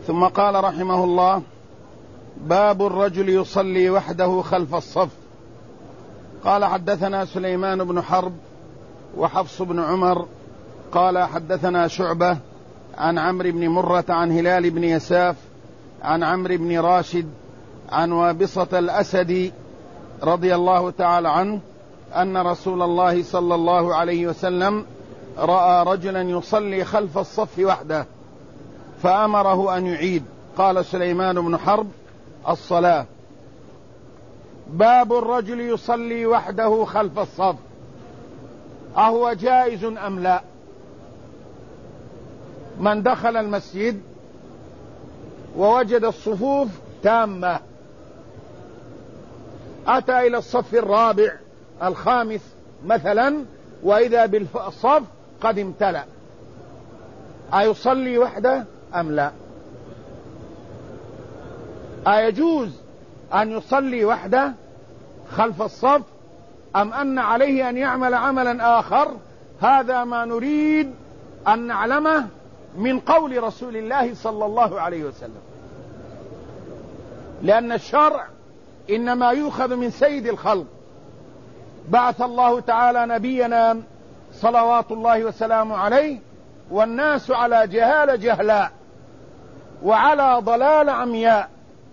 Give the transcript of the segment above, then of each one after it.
ثم قال رحمه الله: باب الرجل يصلي وحده خلف الصف. قال: حدثنا سليمان بن حرب وحفص بن عمر قال: حدثنا شعبة عن عمرو بن مرة عن هلال بن يساف عن عمرو بن راشد عن وابصة الأسدي رضي الله تعالى عنه أن رسول الله صلى الله عليه وسلم رأى رجلا يصلي خلف الصف وحده فأمره أن يعيد. قال سليمان بن حرب: الصلاة. باب الرجل يصلي وحده خلف الصف، أهو جائز أم لا؟ من دخل المسجد ووجد الصفوف تامة، أتى إلى الصف الرابع الخامس مثلا وإذا بالصف قد امتلأ، أيصلي وحده أم لا؟ أيجوز أن يصلي وحده خلف الصف أم أن عليه أن يعمل عملا آخر؟ هذا ما نريد أن نعلمه من قول رسول الله صلى الله عليه وسلم، لأن الشرع إنما يؤخذ من سيد الخلق. بعث الله تعالى نبينا صلوات الله وسلامه عليه والناس على جهال جهلاء وعلى ضلال عمياء،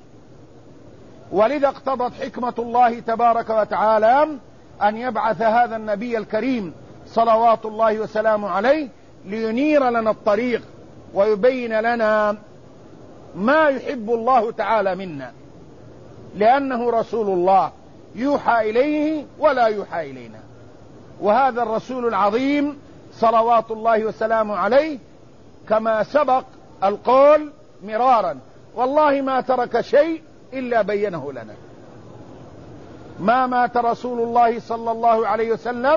ولذا اقتضت حكمة الله تبارك وتعالى أن يبعث هذا النبي الكريم صلوات الله وسلامه عليه لينير لنا الطريق ويبين لنا ما يحب الله تعالى منا، لأنه رسول الله يوحى إليه ولا يوحى إلينا. وهذا الرسول العظيم صلوات الله وسلامه عليه كما سبق القول مرارا والله ما ترك شيء إلا بينه لنا. ما مات رسول الله صلى الله عليه وسلم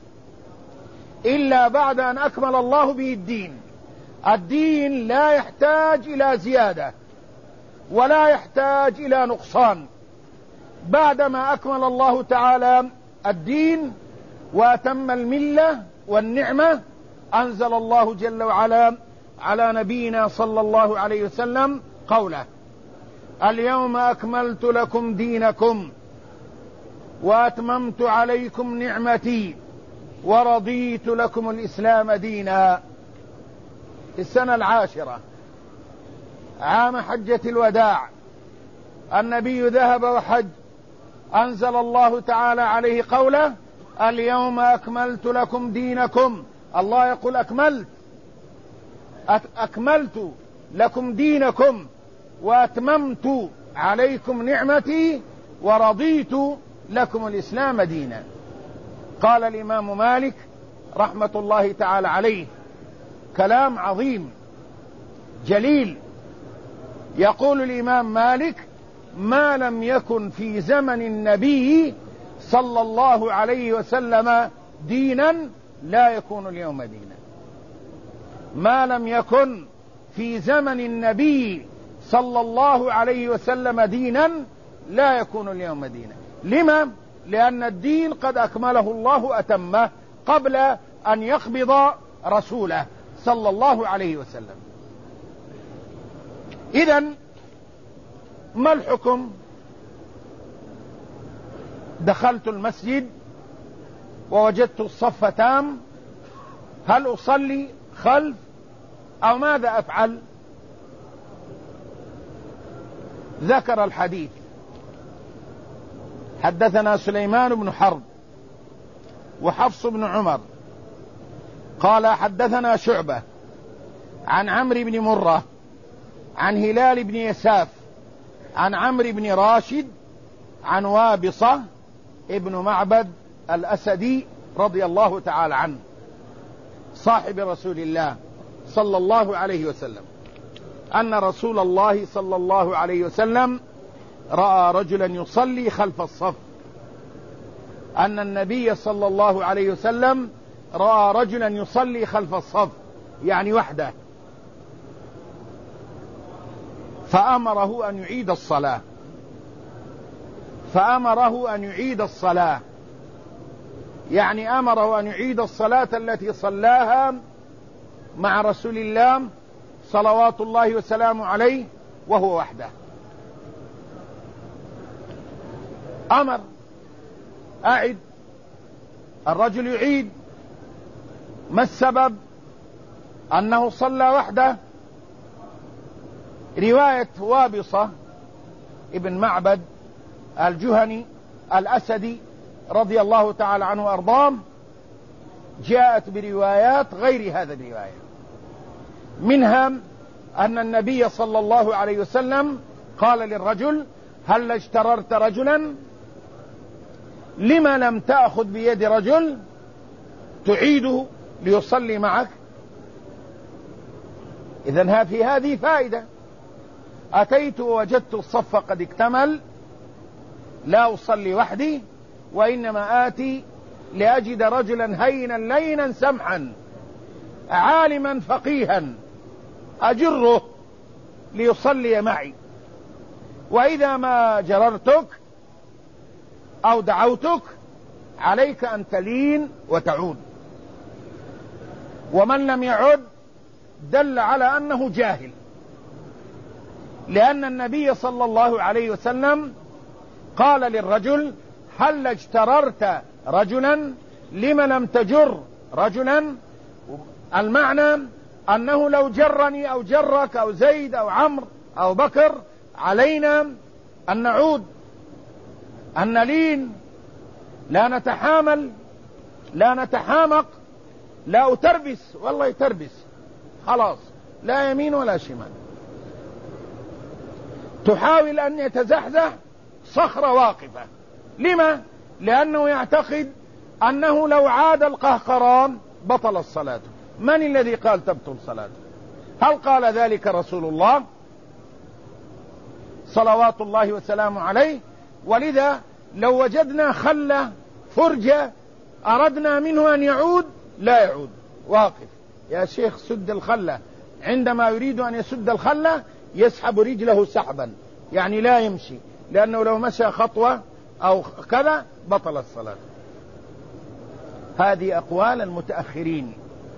إلا بعد أن أكمل الله به الدين. الدين لا يحتاج إلى زيادة ولا يحتاج إلى نقصان. بعدما أكمل الله تعالى الدين وأتم الملة والنعمة، أنزل الله جل وعلا على نبينا صلى الله عليه وسلم قوله: اليوم أكملت لكم دينكم وأتممت عليكم نعمتي ورضيت لكم الإسلام دينا. في السنة 10 عام حجة الوداع النبي ذهب وحج، أنزل الله تعالى عليه قوله: اليوم أكملت لكم دينكم. الله يقول أكملت لكم دينكم وأتممت عليكم نعمتي ورضيت لكم الإسلام دينا. قال الإمام مالك رحمة الله تعالى عليه كلام عظيم جليل، يقول الإمام مالك: ما لم يكن في زمن النبي صلى الله عليه وسلم دينا لا يكون اليوم دينا. ما لم يكن في زمن النبي صلى الله عليه وسلم دينا لا يكون اليوم دينا. لما؟ لأن الدين قد أكمله الله أتمه قبل أن يقبض رسوله صلى الله عليه وسلم. إذن ما الحكم؟ دخلت المسجد ووجدت الصف تام، هل أصلي خلف أو ماذا أفعل؟ ذكر الحديث: حدثنا سليمان بن حرب وحفص بن عمر قال: حدثنا شعبة عن عمرو بن مرة عن هلال بن يساف عن عمرو بن راشد عن وابصة ابن معبد الأسدي رضي الله تعالى عنه صاحب رسول الله صلى الله عليه وسلم أن رسول الله صلى الله عليه وسلم رأى رجلا يصلي خلف الصف. أن النبي صلى الله عليه وسلم رأى رجلا يصلي خلف الصف يعني وحده، فأمره أن يعيد الصلاة. يعني أمره أن يعيد الصلاة التي صلاها مع رسول الله صلوات الله وسلامه عليه وهو وحده. أمر أعد، الرجل يعيد. ما السبب؟ أنه صلى وحده. رواية وابصة ابن معبد الجهني الأسدي رضي الله تعالى عنه وأرضاه جاءت بروايات غير هذا الرواية، منها أن النبي صلى الله عليه وسلم قال للرجل: هل اشتررت رجلا؟ لما لم تأخذ بيد رجل تعيده ليصلي معك؟ إذن في هذه فائدة. أتيت ووجدت الصف قد اكتمل، لا أصلي وحدي، وإنما آتي لأجد رجلا هينا لينا سمحا عالما فقيها أجره ليصلي معي، وإذا ما جررتك أو دعوتك عليك أن تلين وتعود. ومن لم يعد دل على أنه جاهل، لأن النبي صلى الله عليه وسلم قال للرجل: هل اجتررت رجلا؟ لم لم تجر رجلا؟ المعنى أنه لو جرني أو جرك أو زيد أو عمرو أو بكر علينا أن نعود، أن نلين، لا نتحامل، لا نتحامق، لا أتربس، والله يتربس خلاص، لا يمين ولا شمال. تحاول أن يتزحزح صخرة واقفة. لما؟ لأنه يعتقد أنه لو عاد القهقران بطل الصلاة. من الذي قال تبطل صلاته؟ هل قال ذلك رسول الله صلوات الله وسلامه عليه؟ ولذا لو وجدنا خلة فرجة أردنا منه أن يعود لا يعود، واقف. يا شيخ سد الخلة. عندما يريد أن يسد الخلة يسحب رجله سحبا، يعني لا يمشي، لأنه لو مشى خطوة أو كذا بطل الصلاة. هذه أقوال المتأخرين،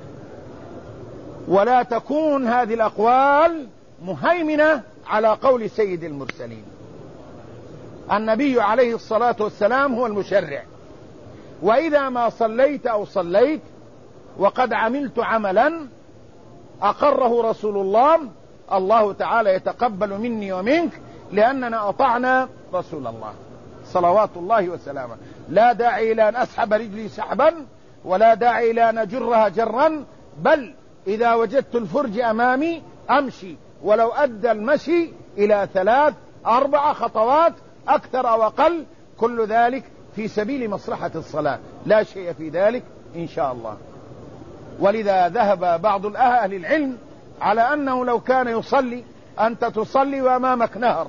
ولا تكون هذه الأقوال مهيمنة على قول سيد المرسلين. النبي عليه الصلاة والسلام هو المشرع، وإذا ما صليت أو صليت وقد عملت عملا أقره رسول الله، الله تعالى يتقبل مني ومنك، لأننا أطعنا رسول الله صلوات الله وسلامه. لا داعي إلى أن أسحب رجلي سحبا، ولا داعي إلى أن أجرها جرا، بل إذا وجدت الفرج أمامي أمشي، ولو أدى المشي إلى 3-4 خطوات أكثر أو أقل، كل ذلك في سبيل مصلحة الصلاة، لا شيء في ذلك إن شاء الله. ولذا ذهب بعض أهل العلم على أنه لو كان يصلي، أنت تصلي وأمامك نهر،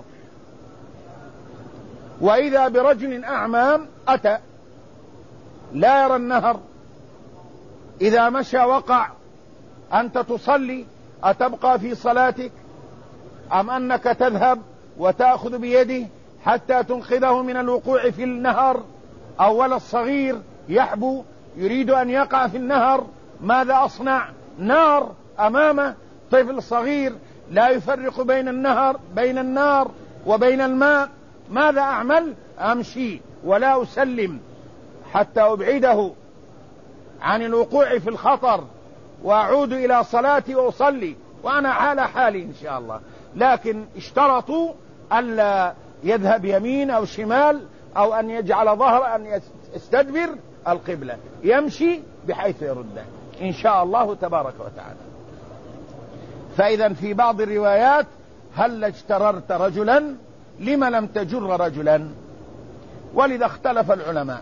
وإذا برجل أعمى أتى لا يرى النهر، إذا مشى وقع، أنت تصلي، أتبقى في صلاتك أم أنك تذهب وتأخذ بيده حتى تنقذه من الوقوع في النهر؟ أو ولد الصغير يحبو يريد أن يقع في النهر، ماذا أصنع؟ نار أمامه، طفل صغير لا يفرق بين النار وبين الماء، ماذا أعمل؟ أمشي ولا أسلم حتى أبعده عن الوقوع في الخطر، وأعود إلى صلاتي وأصلي وأنا على حالي إن شاء الله. لكن اشترطوا ألا يذهب يمين أو شمال، أو أن يجعل ظهر، أن يستدبر القبلة، يمشي بحيث يرده إن شاء الله تبارك وتعالى. فإذا في بعض الروايات: هل اجتررت رجلا؟ لم لم تجر رجلا؟ ولذا اختلف العلماء.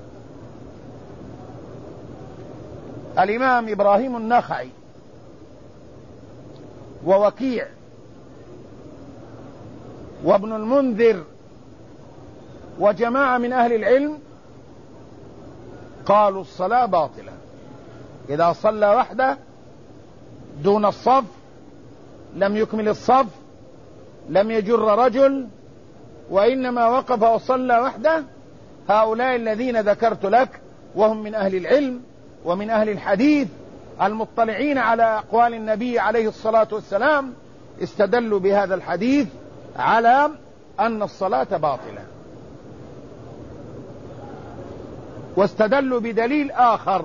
الإمام إبراهيم النخعي ووكيع وابن المنذر وجماعة من أهل العلم قالوا الصلاة باطلة إذا صلى وحده دون الصف، لم يكمل الصف، لم يجر رجل، وإنما وقف وصلى وحده. هؤلاء الذين ذكرت لك وهم من أهل العلم ومن أهل الحديث المطلعين على أقوال النبي عليه الصلاة والسلام استدلوا بهذا الحديث على أن الصلاة باطلة، واستدلوا بدليل آخر،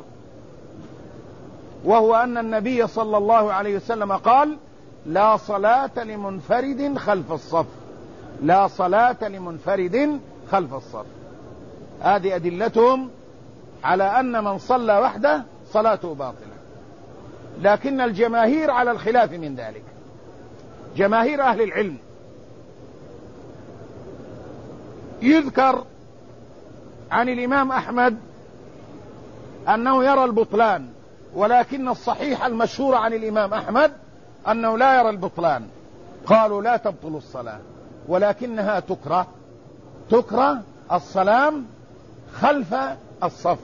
وهو أن النبي صلى الله عليه وسلم قال: لا صلاة لمنفرد خلف الصف، لا صلاة لمنفرد خلف الصف. هذه أدلتهم على أن من صلى وحده صلاته باطلة، لكن الجماهير على الخلاف من ذلك، جماهير أهل العلم. يذكر عن الإمام أحمد أنه يرى البطلان، ولكن الصحيح المشهور عن الإمام أحمد أنه لا يرى البطلان. قالوا: لا تبطل الصلاة، ولكنها تكره السلام خلف الصف.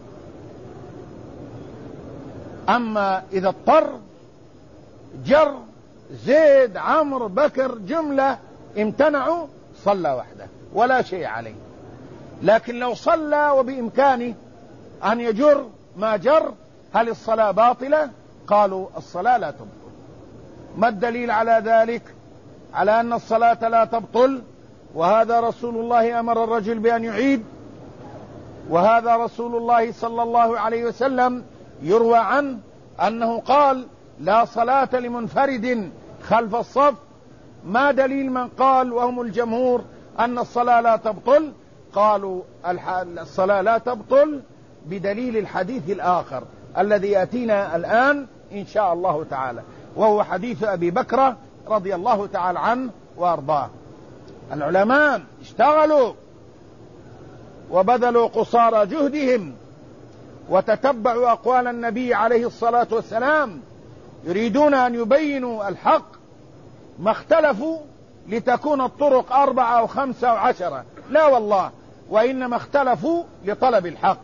أما إذا اضطر جر زيد عمرو بكر جملة امتنعوا صلى وحده ولا شيء عليه. لكن لو صلى وبإمكانه أن يجر ما جر، هل الصلاة باطلة؟ قالوا: الصلاة لا تبطل. ما الدليل على ذلك؟ على أن الصلاة لا تبطل، وهذا رسول الله أمر الرجل بأن يعيد، وهذا رسول الله صلى الله عليه وسلم يروى عنه أنه قال: لا صلاة لمنفرد خلف الصف. ما دليل من قال وهم الجمهور أن الصلاة لا تبطل؟ قالوا: الصلاة لا تبطل بدليل الحديث الآخر الذي يأتينا الآن إن شاء الله تعالى، وهو حديث أبي بكر رضي الله تعالى عنه وأرضاه. العلماء اشتغلوا وبذلوا قصارى جهدهم وتتبعوا أقوال النبي عليه الصلاة والسلام، يريدون أن يبينوا الحق. ما اختلفوا لتكون الطرق 4 أو 5 أو 10، لا والله، وإنما اختلفوا لطلب الحق.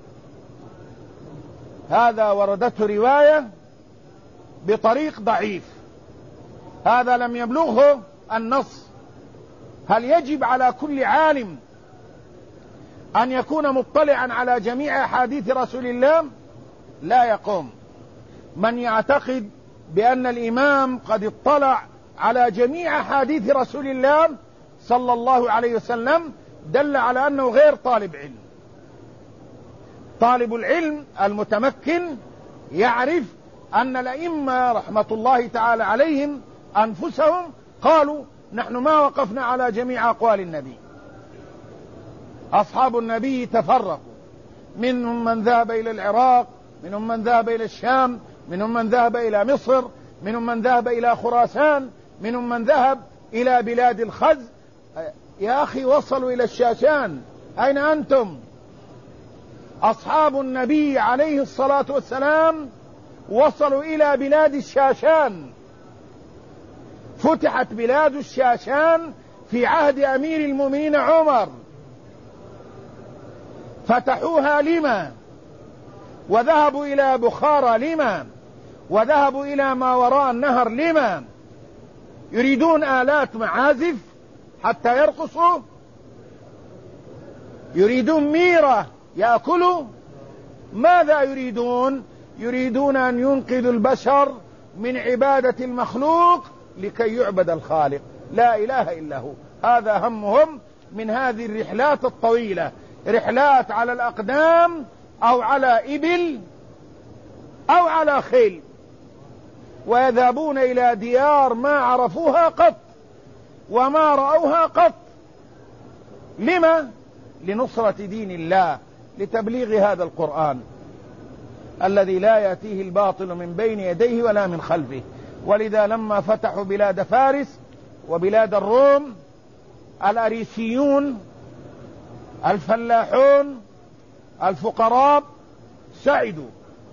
هذا وردته رواية بطريق ضعيف، هذا لم يبلغه النص. هل يجب على كل عالم أن يكون مطلعا على جميع أحاديث رسول الله؟ لا يقوم. من يعتقد بأن الإمام قد اطلع على جميع أحاديث رسول الله صلى الله عليه وسلم دل على أنه غير طالب علم. طالب العلم المتمكن يعرف أن الأئمة رحمة الله تعالى عليهم أنفسهم قالوا: نحن ما وقفنا على جميع أقوال النبي. أصحاب النبي تفرقوا، منهم من ذهب إلى العراق، منهم من ذهب إلى الشام، منهم من ذهب إلى مصر، منهم من ذهب إلى خراسان، منهم من ذهب إلى بلاد الخز. يا أخي وصلوا إلى الشاشان، أين أنتم؟ أصحاب النبي عليه الصلاة والسلام وصلوا إلى بلاد الشاشان، فتحت بلاد الشاشان في عهد أمير المؤمنين عمر، فتحوها لما؟ وذهبوا إلى بخارى لما؟ وذهبوا إلى ما وراء النهر لما؟ يريدون آلات معازف حتى يرقصوا؟ يريدون ميرة يأكلوا؟ ماذا يريدون؟ يريدون أن ينقذوا البشر من عبادة المخلوق لكي يعبد الخالق، لا إله إلا هو. هذا همهم من هذه الرحلات الطويلة، رحلات على الأقدام أو على إبل أو على خيل، ويذهبون إلى ديار ما عرفوها قط وما رأوها قط. لما؟ لنصرة دين الله، لتبليغ هذا القرآن الذي لا يأتيه الباطل من بين يديه ولا من خلفه. ولذا لما فتحوا بلاد فارس وبلاد الروم، الأريسيون الفلاحون الفقراء سعدوا،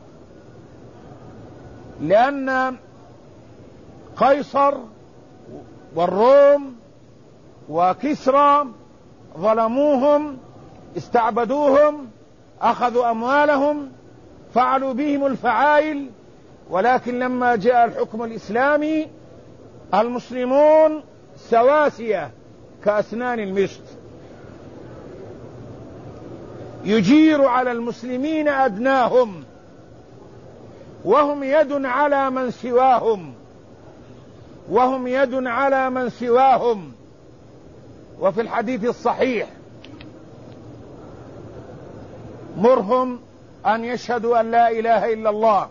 لأن قيصر والروم وكسرى ظلموهم، استعبدوهم، أخذوا أموالهم، فعلوا بهم الفعائل. ولكن لما جاء الحكم الإسلامي المسلمون سواسية كأسنان المشط، يجير على المسلمين أدناهم وهم يد على من سواهم، وهم يد على من سواهم. وفي الحديث الصحيح: مرهم أن يشهدوا أن لا إله إلا الله،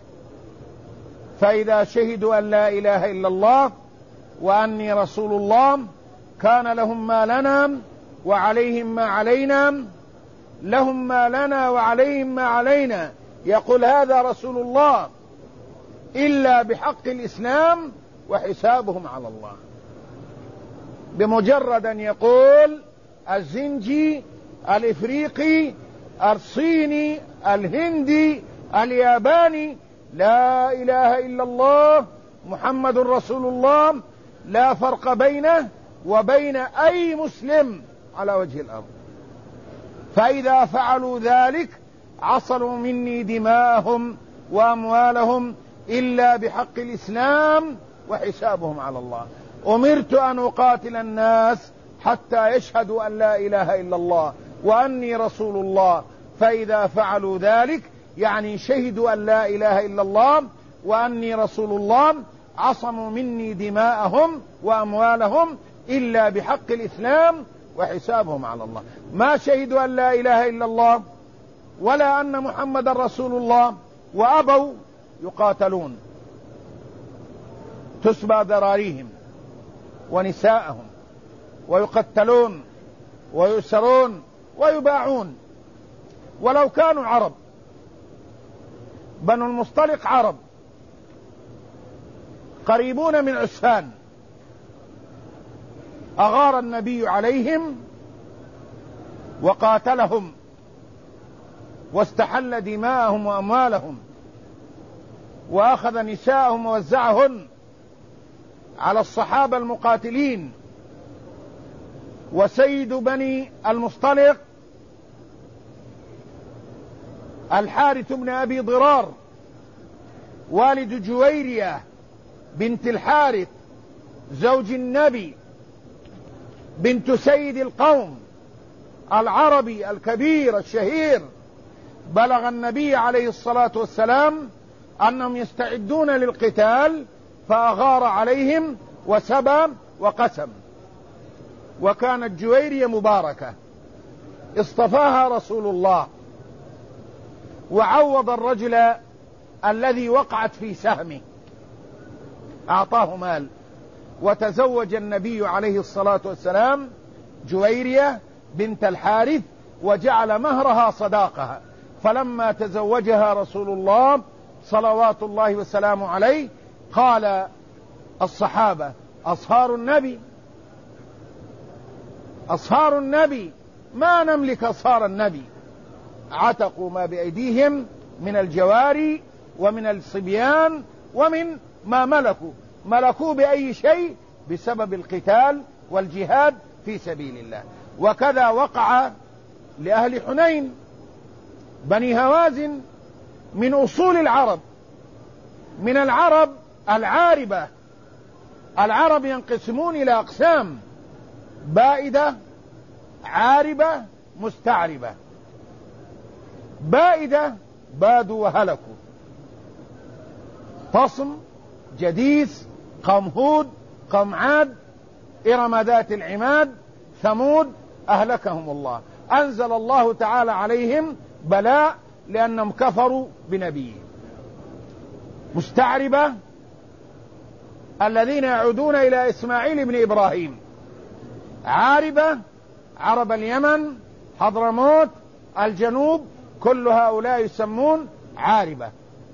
فإذا شهدوا أن لا إله إلا الله وأني رسول الله كان لهم ما لنا وعليهم ما علينا، لهم ما لنا وعليهم ما علينا. يقول هذا رسول الله إلا بحق الإسلام وحسابهم على الله. بمجرد أن يقول الزنجي، الإفريقي، الصيني، الهندي، الياباني لا إله إلا الله محمد رسول الله، لا فرق بينه وبين أي مسلم على وجه الأرض. فإذا فعلوا ذلك عصموا مني دماءهم وأموالهم إلا بحق الإسلام وحسابهم على الله. أمرت أن أقاتل الناس حتى يشهدوا أن لا إله إلا الله وأني رسول الله، فإذا فعلوا ذلك يعني شهدوا أن لا إله إلا الله وأني رسول الله عصموا مني دماءهم وأموالهم إلا بحق الإسلام وحسابهم على الله. ما شهدوا أن لا إله إلا الله ولا أن محمد رسول الله وأبوا يقاتلون، تسبى ذراريهم ونساءهم ويقتلون ويؤسرون ويباعون. ولو كانوا عرب، بنو المصطلق عرب قريبون من عسفان، أغار النبي عليهم وقاتلهم واستحل دماءهم وأموالهم وأخذ نساءهم ووزعهن على الصحابة المقاتلين. وسيد بني المصطلق الحارث بن أبي ضرار والد جويرية بنت الحارث زوج النبي بنت سيد القوم العربي الكبير الشهير، بلغ النبي عليه الصلاة والسلام أنهم يستعدون للقتال فأغار عليهم وسبى وقسم. وكانت جويرية مباركة اصطفاها رسول الله وعوض الرجل الذي وقعت في سهمه، أعطاه مال. وتزوج النبي عليه الصلاة والسلام جويرية بنت الحارث وجعل مهرها صداقها. فلما تزوجها رسول الله صلوات الله وسلامه عليه قال الصحابة: أصهار النبي، أصهار النبي، ما نملك أصهار النبي. عتقوا ما بأيديهم من الجواري ومن الصبيان ومن ما ملكوا بأي شيء بسبب القتال والجهاد في سبيل الله. وكذا وقع لأهل حنين، بني هوازن من أصول العرب، من العرب العاربة. العرب ينقسمون إلى أقسام: بائدة، عاربة، مستعربة. بائدة بادوا وهلكوا، طصم، جديس، قوم هود، قوم عاد، إرم ذات العماد، ثمود، أهلكهم الله. أنزل الله تعالى عليهم بلاء لأنهم كفروا بنبيه. مستعربة الذين يعودون إلى إسماعيل بن إبراهيم. عاربة عرب اليمن، حضرموت، الجنوب، كل هؤلاء يسمون عاربة.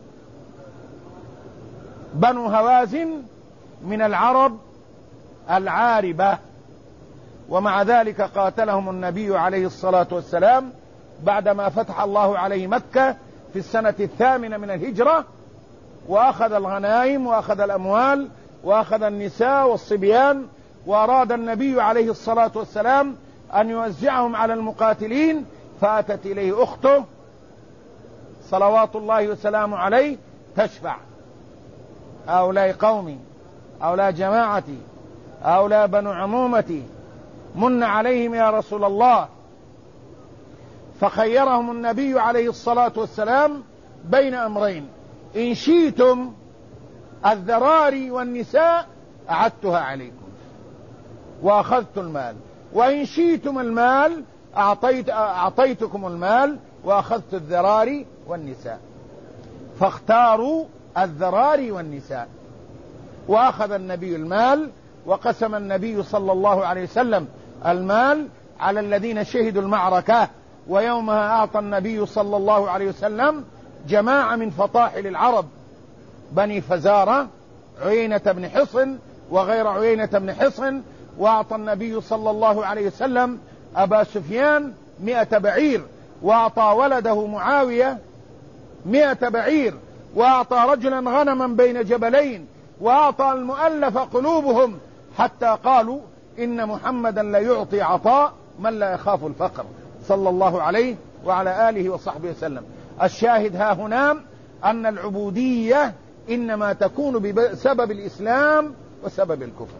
بنو هوازن من العرب العاربة. ومع ذلك قاتلهم النبي عليه الصلاة والسلام بعدما فتح الله عليه مكة في السنة 8 من الهجرة، وأخذ الغنائم وأخذ الأموال وأخذ النساء والصبيان. وأراد النبي عليه الصلاة والسلام أن يوزعهم على المقاتلين، فأتت إليه أخته صلوات الله وسلامه عليه تشفع: هؤلاء قومي، هؤلاء جماعتي، هؤلاء بنو عمومتي، من عليهم يا رسول الله. فخيرهم النبي عليه الصلاة والسلام بين أمرين: إن شئتم الذراري والنساء أعدتها عليكم وأخذت المال، وإن شئتم المال أعطيتكم المال وأخذت الذراري والنساء. فاختاروا الذراري والنساء، وأخذ النبي المال، وقسم النبي صلى الله عليه وسلم المال على الذين شهدوا المعركة. ويومها أعطى النبي صلى الله عليه وسلم جماعة من فطاحل العرب، بني فزارة، عيينة بن حصن وغير عيينة بن حصن. وأعطى النبي صلى الله عليه وسلم أبا سفيان 100 بعير، وأعطى ولده معاوية 100 بعير، وأعطى رجلا غنما بين جبلين، وأعطى المؤلف قلوبهم، حتى قالوا إن محمدا لا يعطي عطاء من لا يخاف الفقر، صلى الله عليه وعلى آله وصحبه وسلم. الشاهد ها هنا أن العبودية إنما تكون بسبب الإسلام وسبب الكفر.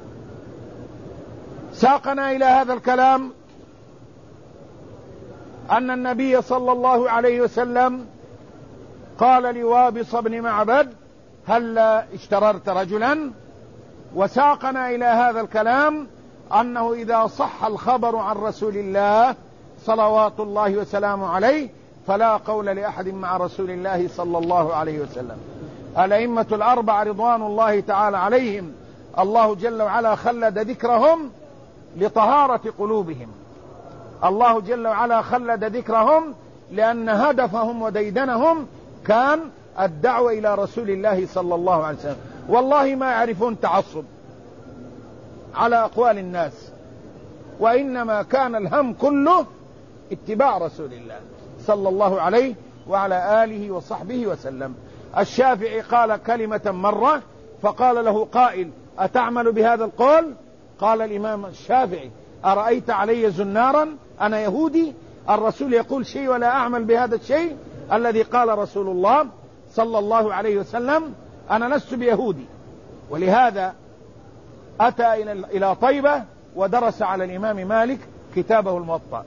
ساقنا إلى هذا الكلام أن النبي صلى الله عليه وسلم قال لوابص بن معبد: هلا اشتررت رجلا. وساقنا إلى هذا الكلام أنه إذا صح الخبر عن رسول الله صلوات الله وسلامه عليه فلا قول لأحد مع رسول الله صلى الله عليه وسلم. الأئمة الأربعة رضوان الله تعالى عليهم الله جل وعلا خلد ذكرهم لطهارة قلوبهم. الله جل وعلا خلد ذكرهم لأن هدفهم وديدنهم كان الدعوة إلى رسول الله صلى الله عليه وسلم. والله ما يعرفون تعصب على أقوال الناس، وإنما كان الهم كله اتباع رسول الله صلى الله عليه وعلى آله وصحبه وسلم. الشافعي قال كلمة مرة فقال له قائل: أتعمل بهذا القول؟ قال الإمام الشافعي: أرأيت علي زنارا؟ أنا يهودي؟ الرسول يقول شيء ولا أعمل بهذا الشيء الذي قال رسول الله صلى الله عليه وسلم. أنا لست بيهودي. ولهذا أتى إلى طيبة ودرس على الإمام مالك كتابه الموطأ،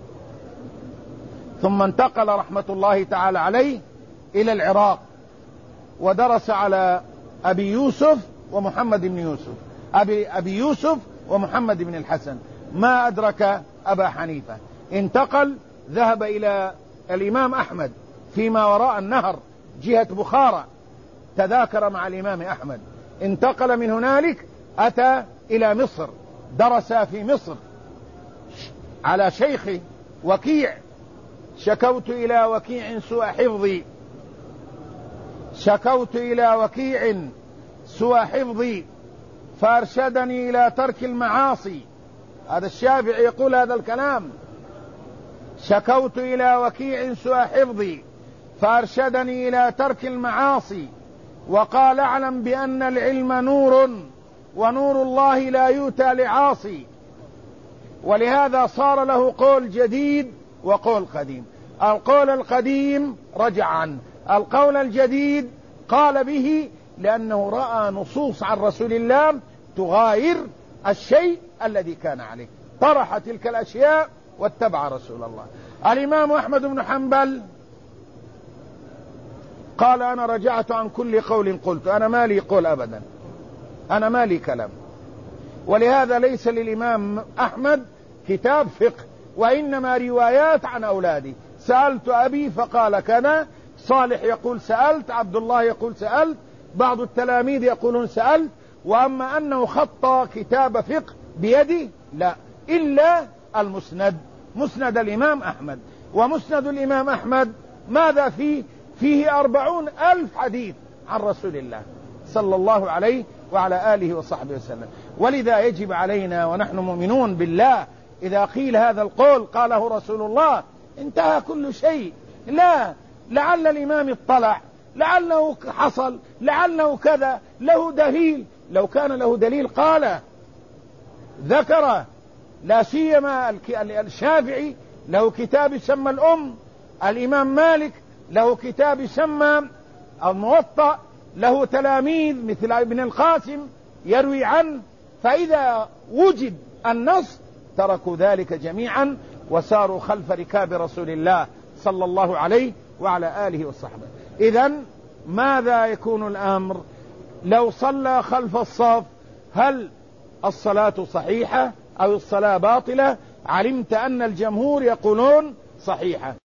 ثم انتقل رحمة الله تعالى عليه إلى العراق ودرس على أبي يوسف ومحمد بن يوسف، أبي يوسف ومحمد بن الحسن، ما أدرك أبا حنيفة. انتقل ذهب إلى الإمام أحمد فيما وراء النهر جهة بخارى، تذاكر مع الإمام أحمد. انتقل من هنالك أتى إلى مصر، درس في مصر على شيخ وكيع: شكوت إلى وكيع سوء حفظي، شكوت إلى وكيع سوء حفظي فأرشدني إلى ترك المعاصي. هذا الشافعي يقول هذا الكلام: شكوت إلى وكيع سوء حفظي فأرشدني إلى ترك المعاصي، وقال: اعلم بأن العلم نور ونور الله لا يؤتى لعاصي. ولهذا صار له قول جديد وقول قديم. القول القديم رجع عنه، القول الجديد قال به لأنه رأى نصوص عن رسول الله تغاير الشيء الذي كان عليه، طرح تلك الأشياء واتبع رسول الله. الإمام أحمد بن حنبل قال: أنا رجعت عن كل قول قلت، أنا ما لي قول أبدا، أنا ما لي كلام. ولهذا ليس للإمام أحمد كتاب فقه، وإنما روايات عن أولادي. سألت أبي فقال كذا، صالح يقول سألت، عبد الله يقول سألت، بعض التلاميذ يقولون سألت. وأما أنه خط كتاب فقه بيدي لا، إلا المسند، مسند الإمام أحمد. ومسند الإمام أحمد ماذا فيه؟ فيه 40,000 حديث عن رسول الله صلى الله عليه وعلى آله وصحبه وسلم. ولذا يجب علينا ونحن مؤمنون بالله إذا قيل هذا القول قاله رسول الله انتهى كل شيء. لا، لعل الإمام اطلع، لعله حصل، لعله كذا، له دليل. لو كان له دليل قال ذكر. لا سيما الشافعي له كتاب يسمى الأم، الإمام مالك له كتاب يسمى الموطأ، له تلاميذ مثل ابن القاسم يروي عنه. فإذا وجد النص تركوا ذلك جميعا وساروا خلف ركاب رسول الله صلى الله عليه وعلى آله وصحبه. إذن ماذا يكون الأمر؟ لو صلى خلف الصف هل الصلاة صحيحة أو الصلاة باطلة؟ علمت أن الجمهور يقولون صحيحة.